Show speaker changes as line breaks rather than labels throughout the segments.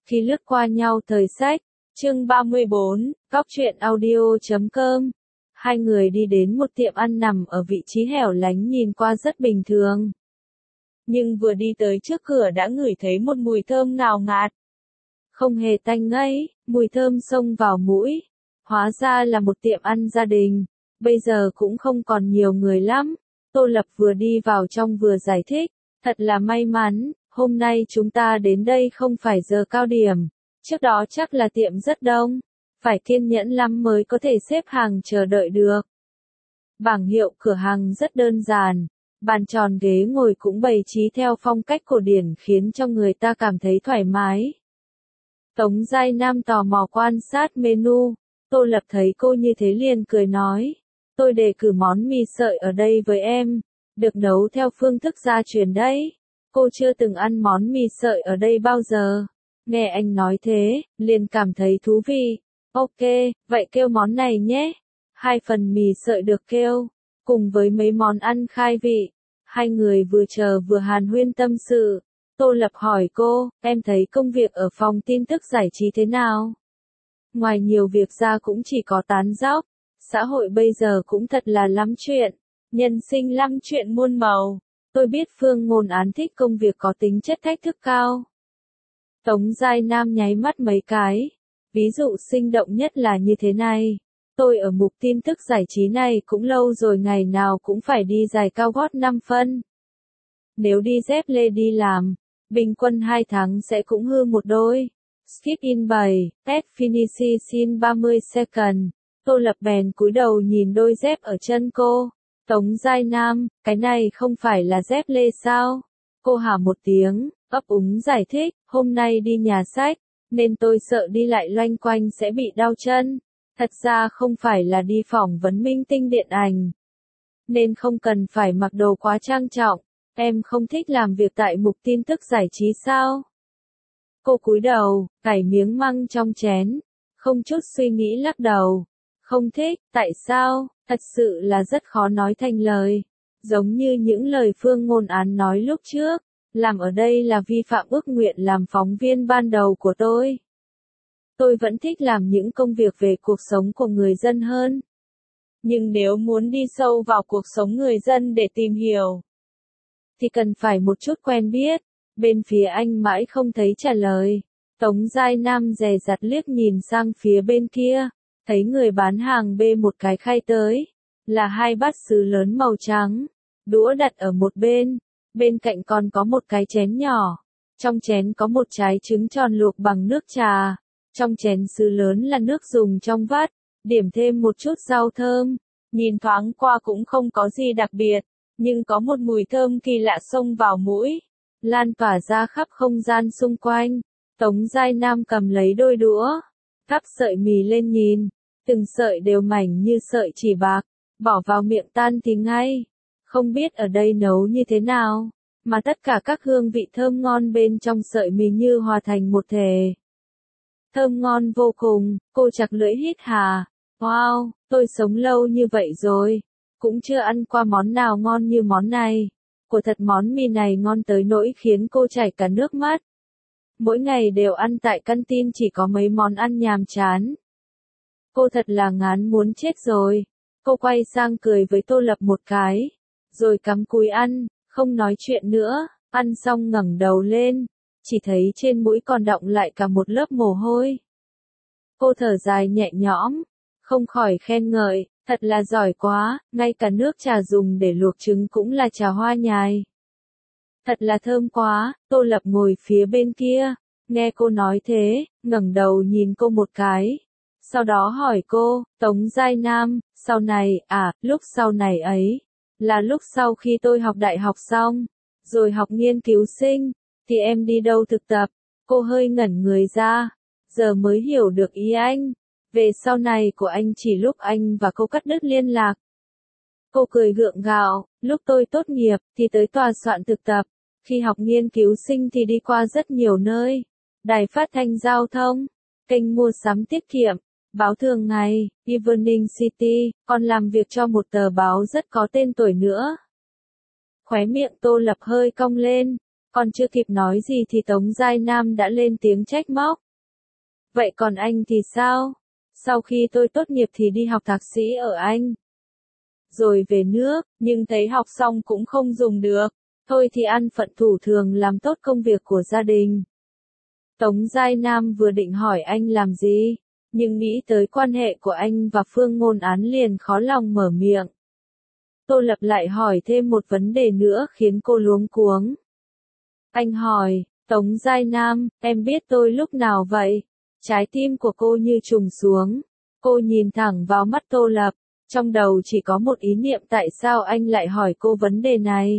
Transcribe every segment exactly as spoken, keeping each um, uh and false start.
Khi lướt qua nhau thời sách, chương ba mươi bốn, Cóc truyện audio chấm com. Hai người đi đến một tiệm ăn nằm ở vị trí hẻo lánh nhìn qua rất bình thường. Nhưng vừa đi tới trước cửa đã ngửi thấy một mùi thơm ngào ngạt. Không hề tanh ngấy, mùi thơm xông vào mũi. Hóa ra là một tiệm ăn gia đình. Bây giờ cũng không còn nhiều người lắm. Tô Lập vừa đi vào trong vừa giải thích. Thật là may mắn, hôm nay chúng ta đến đây không phải giờ cao điểm. Trước đó chắc là tiệm rất đông. Phải kiên nhẫn lắm mới có thể xếp hàng chờ đợi được. Bảng hiệu cửa hàng rất đơn giản. Bàn tròn ghế ngồi cũng bày trí theo phong cách cổ điển khiến cho người ta cảm thấy thoải mái. Tống Giai Nam tò mò quan sát menu. Tô Lập thấy cô như thế liền cười nói. Tôi đề cử món mì sợi ở đây với em. Được nấu theo phương thức gia truyền đấy. Cô chưa từng ăn món mì sợi ở đây bao giờ. Nghe anh nói thế, liền cảm thấy thú vị. Ok, vậy kêu món này nhé. Hai phần mì sợi được kêu, cùng với mấy món ăn khai vị. Hai người vừa chờ vừa hàn huyên tâm sự. Tô Lập hỏi cô, em thấy công việc ở phòng tin tức giải trí thế nào? Ngoài nhiều việc ra cũng chỉ có tán dóc. Xã hội bây giờ cũng thật là lắm chuyện. Nhân sinh lắm chuyện muôn màu. Tôi biết Phương Ngôn Án thích công việc có tính chất thách thức cao. Tống Giai Nam nháy mắt mấy cái. Ví dụ sinh động nhất là như thế này. Tôi ở mục tin tức giải trí này cũng lâu rồi, ngày nào cũng phải đi giày cao gót năm phân. Nếu đi dép lê đi làm, bình quân hai tháng sẽ cũng hư một đôi. Skip in bảy, test finish in ba mươi second. Tô Lập bèn cúi đầu nhìn đôi dép ở chân cô. Tống Giai Nam, cái này không phải là dép lê sao? Cô hả một tiếng, ấp úng giải thích, hôm nay đi nhà sách, nên tôi sợ đi lại loanh quanh sẽ bị đau chân. Thật ra không phải là đi phỏng vấn minh tinh điện ảnh. Nên không cần phải mặc đồ quá trang trọng. Em không thích làm việc tại mục tin tức giải trí sao? Cô cúi đầu, cày miếng măng trong chén. Không chút suy nghĩ lắc đầu. Không thích, tại sao? Thật sự là rất khó nói thành lời. Giống như những lời Phương Ngôn Án nói lúc trước. Làm ở đây là vi phạm ước nguyện làm phóng viên ban đầu của tôi. Tôi vẫn thích làm những công việc về cuộc sống của người dân hơn. Nhưng nếu muốn đi sâu vào cuộc sống người dân để tìm hiểu, thì cần phải một chút quen biết. Bên phía anh mãi không thấy trả lời. Tống Giai Nam dè dặt liếc nhìn sang phía bên kia. Thấy người bán hàng bê một cái khay tới. Là hai bát sứ lớn màu trắng. Đũa đặt ở một bên. Bên cạnh còn có một cái chén nhỏ. Trong chén có một trái trứng tròn luộc bằng nước trà. Trong chén sứ lớn là nước dùng trong vắt. Điểm thêm một chút rau thơm. Nhìn thoáng qua cũng không có gì đặc biệt. Nhưng có một mùi thơm kỳ lạ xông vào mũi. Lan tỏa ra khắp không gian xung quanh. Tống Giai Nam cầm lấy đôi đũa. Cắp sợi mì lên nhìn. Từng sợi đều mảnh như sợi chỉ bạc. Bỏ vào miệng tan thì ngay. Không biết ở đây nấu như thế nào. Mà tất cả các hương vị thơm ngon bên trong sợi mì như hòa thành một thể. Thơm ngon vô cùng, cô chặt lưỡi hít hà. Wow, tôi sống lâu như vậy rồi. Cũng chưa ăn qua món nào ngon như món này. Của thật món mì này ngon tới nỗi khiến cô chảy cả nước mắt. Mỗi ngày đều ăn tại căn tin chỉ có mấy món ăn nhàm chán. Cô thật là ngán muốn chết rồi. Cô quay sang cười với Tô Lập một cái. Rồi cắm cúi ăn, không nói chuyện nữa. Ăn xong ngẩng đầu lên. Chỉ thấy trên mũi còn đọng lại cả một lớp mồ hôi. Cô thở dài nhẹ nhõm. Không khỏi khen ngợi. Thật là giỏi quá, ngay cả nước trà dùng để luộc trứng cũng là trà hoa nhài. Thật là thơm quá. Tô Lập ngồi phía bên kia. Nghe cô nói thế, ngẩng đầu nhìn cô một cái. Sau đó hỏi cô, Tống Giai Nam, sau này, à, lúc sau này ấy, là lúc sau khi tôi học đại học xong, rồi học nghiên cứu sinh, thì em đi đâu thực tập? Cô hơi ngẩn người ra, giờ mới hiểu được ý anh. Về sau này của anh chỉ lúc anh và cô cắt đứt liên lạc. Cô cười gượng gạo, lúc tôi tốt nghiệp thì tới tòa soạn thực tập, khi học nghiên cứu sinh thì đi qua rất nhiều nơi. Đài phát thanh giao thông, kênh mua sắm tiết kiệm, báo thường ngày, Evening City, còn làm việc cho một tờ báo rất có tên tuổi nữa. Khóe miệng Tô Lập hơi cong lên, Còn chưa kịp nói gì thì Tống Giai Nam đã lên tiếng trách móc. Vậy còn anh thì sao? Sau khi tôi tốt nghiệp thì đi học thạc sĩ ở Anh. Rồi về nước, nhưng thấy học xong cũng không dùng được. Thôi thì ăn phận thủ thường làm tốt công việc của gia đình. Tống Giai Nam vừa định hỏi anh làm gì, nhưng nghĩ tới quan hệ của anh và Phương Ngôn Án liền khó lòng mở miệng. Tô Lập lại hỏi thêm một vấn đề nữa khiến cô luống cuống. Anh hỏi, Tống Giai Nam, em biết tôi lúc nào vậy? Trái tim của cô như trùng xuống. Cô nhìn thẳng vào mắt Tô Lập, trong đầu chỉ có một ý niệm tại sao anh lại hỏi cô vấn đề này.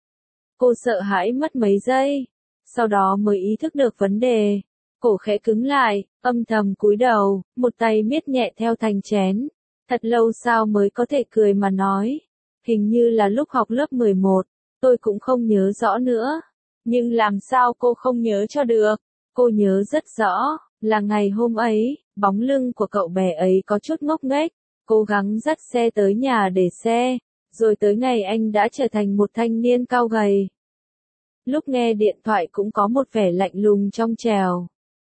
Cô sợ hãi mất mấy giây, sau đó mới ý thức được vấn đề. Cổ khẽ cứng lại, âm thầm cúi đầu, một tay miết nhẹ theo thành chén. Thật lâu sau mới có thể cười mà nói. Hình như là lúc học lớp mười một, tôi cũng không nhớ rõ nữa. Nhưng làm sao cô không nhớ cho được? Cô nhớ rất rõ, là ngày hôm ấy, bóng lưng của cậu bé ấy có chút ngốc nghếch, cố gắng dắt xe tới nhà để xe, rồi tới ngày anh đã trở thành một thanh niên cao gầy. Lúc nghe điện thoại cũng có một vẻ lạnh lùng trong trẻo.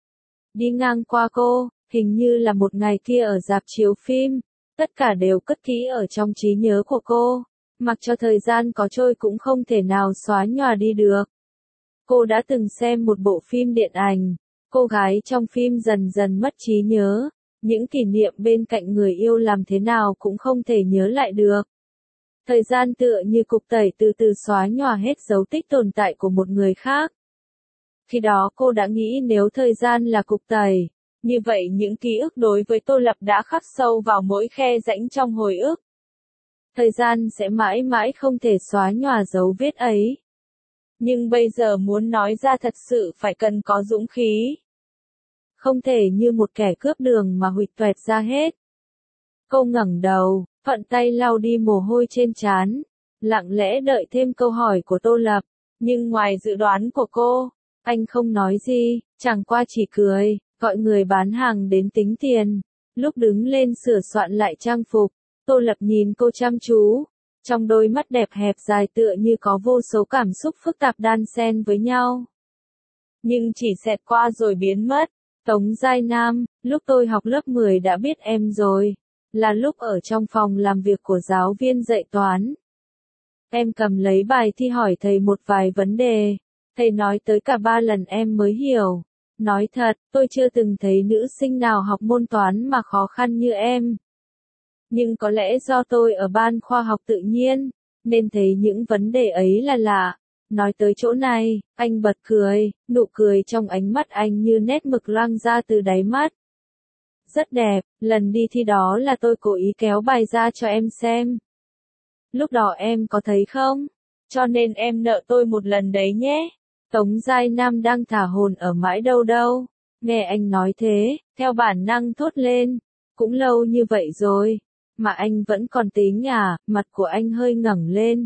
Đi ngang qua cô, hình như là một ngày kia ở rạp chiếu phim, tất cả đều cất kỹ ở trong trí nhớ của cô, mặc cho thời gian có trôi cũng không thể nào xóa nhòa đi được. Cô đã từng xem một bộ phim điện ảnh, cô gái trong phim dần dần mất trí nhớ, những kỷ niệm bên cạnh người yêu làm thế nào cũng không thể nhớ lại được. Thời gian tựa như cục tẩy từ từ xóa nhòa hết dấu tích tồn tại của một người khác. Khi đó cô đã nghĩ nếu thời gian là cục tẩy, như vậy những ký ức đối với Tô Lập đã khắc sâu vào mỗi khe rãnh trong hồi ức. Thời gian sẽ mãi mãi không thể xóa nhòa dấu vết ấy. Nhưng bây giờ muốn nói ra thật sự phải cần có dũng khí. Không thể như một kẻ cướp đường mà huỵch toẹt ra hết. Cô ngẩng đầu, thuận tay lau đi mồ hôi trên trán, lặng lẽ đợi thêm câu hỏi của Tô Lập, nhưng ngoài dự đoán của cô, anh không nói gì, chẳng qua chỉ cười, gọi người bán hàng đến tính tiền. Lúc đứng lên sửa soạn lại trang phục, Tô Lập nhìn cô chăm chú, trong đôi mắt đẹp hẹp dài tựa như có vô số cảm xúc phức tạp đan xen với nhau. Nhưng chỉ xẹt qua rồi biến mất. Tống Giai Nam, lúc tôi học lớp mười đã biết em rồi, là lúc ở trong phòng làm việc của giáo viên dạy toán. Em cầm lấy bài thi hỏi thầy một vài vấn đề, thầy nói tới cả ba lần em mới hiểu. Nói thật, tôi chưa từng thấy nữ sinh nào học môn toán mà khó khăn như em. Nhưng có lẽ do tôi ở ban khoa học tự nhiên, nên thấy những vấn đề ấy là lạ. Nói tới chỗ này, anh bật cười, nụ cười trong ánh mắt anh như nét mực loang ra từ đáy mắt. Rất đẹp, lần đi thi đó là tôi cố ý kéo bài ra cho em xem. Lúc đó em có thấy không? Cho nên em nợ tôi một lần đấy nhé. Tống Giai Nam đang thả hồn ở mãi đâu đâu. Nghe anh nói thế, theo bản năng thốt lên. Cũng lâu như vậy rồi, mà anh vẫn còn tính à, mặt của anh hơi ngẩng lên.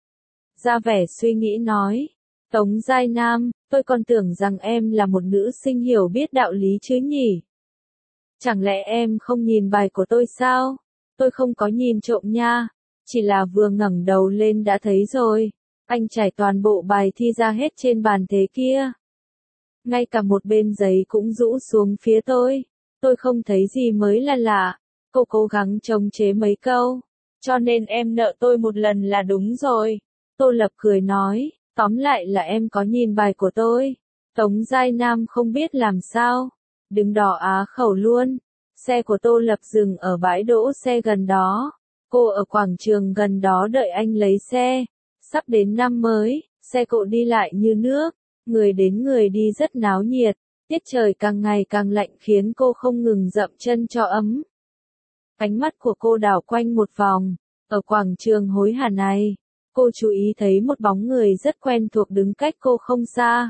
Ra vẻ suy nghĩ nói, Tống Giai Nam, tôi còn tưởng rằng em là một nữ sinh hiểu biết đạo lý chứ nhỉ? Chẳng lẽ em không nhìn bài của tôi sao? Tôi không có nhìn trộm nha, chỉ là vừa ngẩng đầu lên đã thấy rồi. Anh trải toàn bộ bài thi ra hết trên bàn thế kia. Ngay cả một bên giấy cũng rũ xuống phía tôi. Tôi không thấy gì mới là lạ. Cô cố gắng chống chế mấy câu. Cho nên em nợ tôi một lần là đúng rồi. Tô Lập cười nói, tóm lại là em có nhìn bài của tôi. Tống Giai Nam không biết làm sao. Đứng đỏ á khẩu luôn. Xe của Tô Lập dừng ở bãi đỗ xe gần đó. Cô ở quảng trường gần đó đợi anh lấy xe. Sắp đến năm mới, xe cộ đi lại như nước. Người đến người đi rất náo nhiệt. Tiết trời càng ngày càng lạnh khiến cô không ngừng dậm chân cho ấm. Ánh mắt của cô đảo quanh một vòng. Ở quảng trường hối hả này, cô chú ý thấy một bóng người rất quen thuộc đứng cách cô không xa.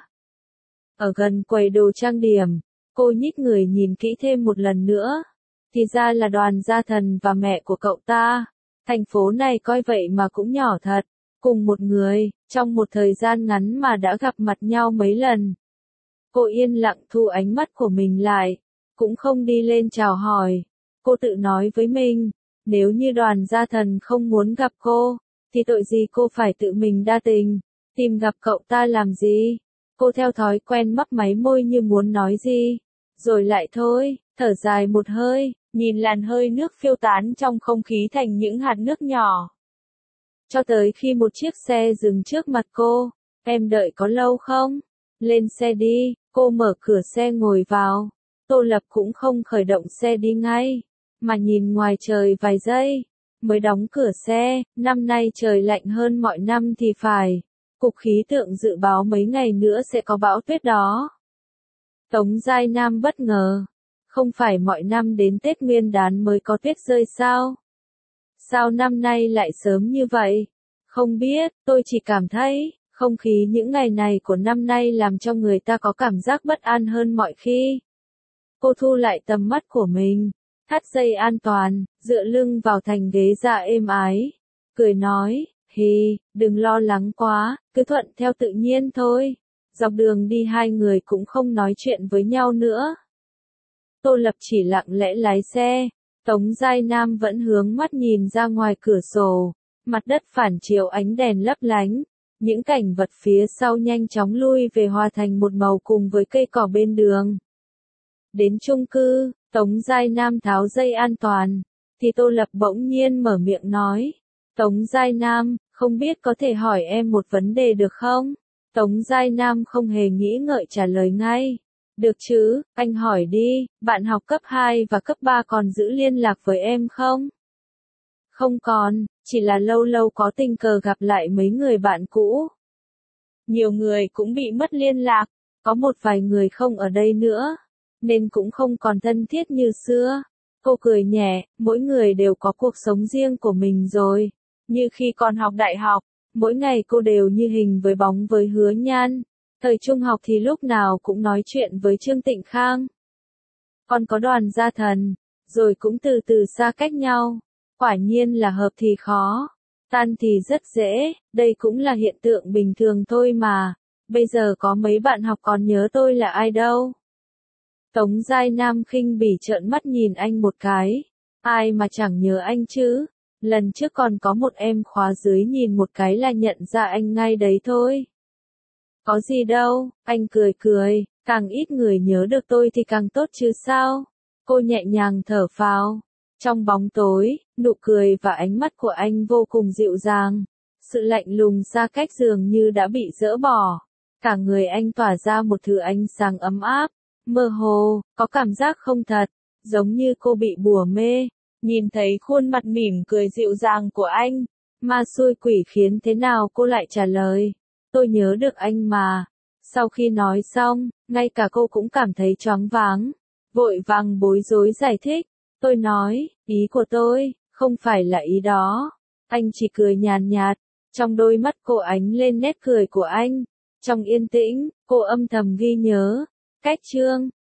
Ở gần quầy đồ trang điểm, cô nhích người nhìn kỹ thêm một lần nữa. Thì ra là Đoàn Gia Thần và mẹ của cậu ta. Thành phố này coi vậy mà cũng nhỏ thật. Cùng một người, trong một thời gian ngắn mà đã gặp mặt nhau mấy lần. Cô yên lặng thu ánh mắt của mình lại, cũng không đi lên chào hỏi. Cô tự nói với mình, nếu như Đoàn Gia Thần không muốn gặp cô, thì tội gì cô phải tự mình đa tình. Tìm gặp cậu ta làm gì? Cô theo thói quen mấp máy môi như muốn nói gì. Rồi lại thôi, thở dài một hơi, nhìn làn hơi nước phiêu tán trong không khí thành những hạt nước nhỏ. Cho tới khi một chiếc xe dừng trước mặt cô. Em đợi có lâu không? Lên xe đi, cô mở cửa xe ngồi vào. Tô Lập cũng không khởi động xe đi ngay, mà nhìn ngoài trời vài giây, mới đóng cửa xe. Năm nay trời lạnh hơn mọi năm thì phải. Cục khí tượng dự báo mấy ngày nữa sẽ có bão tuyết đó. Tống Giai Nam bất ngờ. Không phải mọi năm đến Tết Nguyên đán mới có tuyết rơi sao? Sao năm nay lại sớm như vậy? Không biết, tôi chỉ cảm thấy, không khí những ngày này của năm nay làm cho người ta có cảm giác bất an hơn mọi khi. Cô thu lại tầm mắt của mình, thắt dây an toàn, dựa lưng vào thành ghế da êm ái. Cười nói, hì, đừng lo lắng quá, cứ thuận theo tự nhiên thôi. Dọc đường đi hai người cũng không nói chuyện với nhau nữa. Tô Lập chỉ lặng lẽ lái xe, Tống Giai Nam vẫn hướng mắt nhìn ra ngoài cửa sổ, mặt đất phản chiếu ánh đèn lấp lánh, những cảnh vật phía sau nhanh chóng lui về hòa thành một màu cùng với cây cỏ bên đường. Đến chung cư, Tống Giai Nam tháo dây an toàn, thì Tô Lập bỗng nhiên mở miệng nói, Tống Giai Nam, không biết có thể hỏi em một vấn đề được không? Tống Giai Nam không hề nghĩ ngợi trả lời ngay. Được chứ, anh hỏi đi, bạn học cấp hai và cấp ba còn giữ liên lạc với em không? Không còn, chỉ là lâu lâu có tình cờ gặp lại mấy người bạn cũ. Nhiều người cũng bị mất liên lạc, có một vài người không ở đây nữa, nên cũng không còn thân thiết như xưa. Cô cười nhẹ, mỗi người đều có cuộc sống riêng của mình rồi. Như khi còn học đại học, mỗi ngày cô đều như hình với bóng với Hứa Nhan. Thời trung học thì lúc nào cũng nói chuyện với Trương Tịnh Khang. Còn có Đoàn Gia Thần, rồi cũng từ từ xa cách nhau. Quả nhiên là hợp thì khó, tan thì rất dễ, đây cũng là hiện tượng bình thường thôi mà. Bây giờ có mấy bạn học còn nhớ tôi là ai đâu. Tống Giai Nam khinh bỉ trợn mắt nhìn anh một cái. Ai mà chẳng nhớ anh chứ. Lần trước còn có một em khóa dưới nhìn một cái là nhận ra anh ngay đấy thôi. Có gì đâu, anh cười cười, càng ít người nhớ được tôi thì càng tốt chứ sao. Cô nhẹ nhàng thở phào. Trong bóng tối, nụ cười và ánh mắt của anh vô cùng dịu dàng. Sự lạnh lùng xa cách dường như đã bị dỡ bỏ. Cả người anh tỏa ra một thứ ánh sáng ấm áp, mơ hồ, có cảm giác không thật, giống như cô bị bùa mê. Nhìn thấy khuôn mặt mỉm cười dịu dàng của anh, ma xui quỷ khiến thế nào cô lại trả lời. Tôi nhớ được anh mà. Sau khi nói xong, ngay cả cô cũng cảm thấy choáng váng. Vội vàng bối rối giải thích. Tôi nói, ý của tôi, không phải là ý đó. Anh chỉ cười nhàn nhạt. Trong đôi mắt cô ánh lên nét cười của anh. Trong yên tĩnh, cô âm thầm ghi nhớ. Cách chương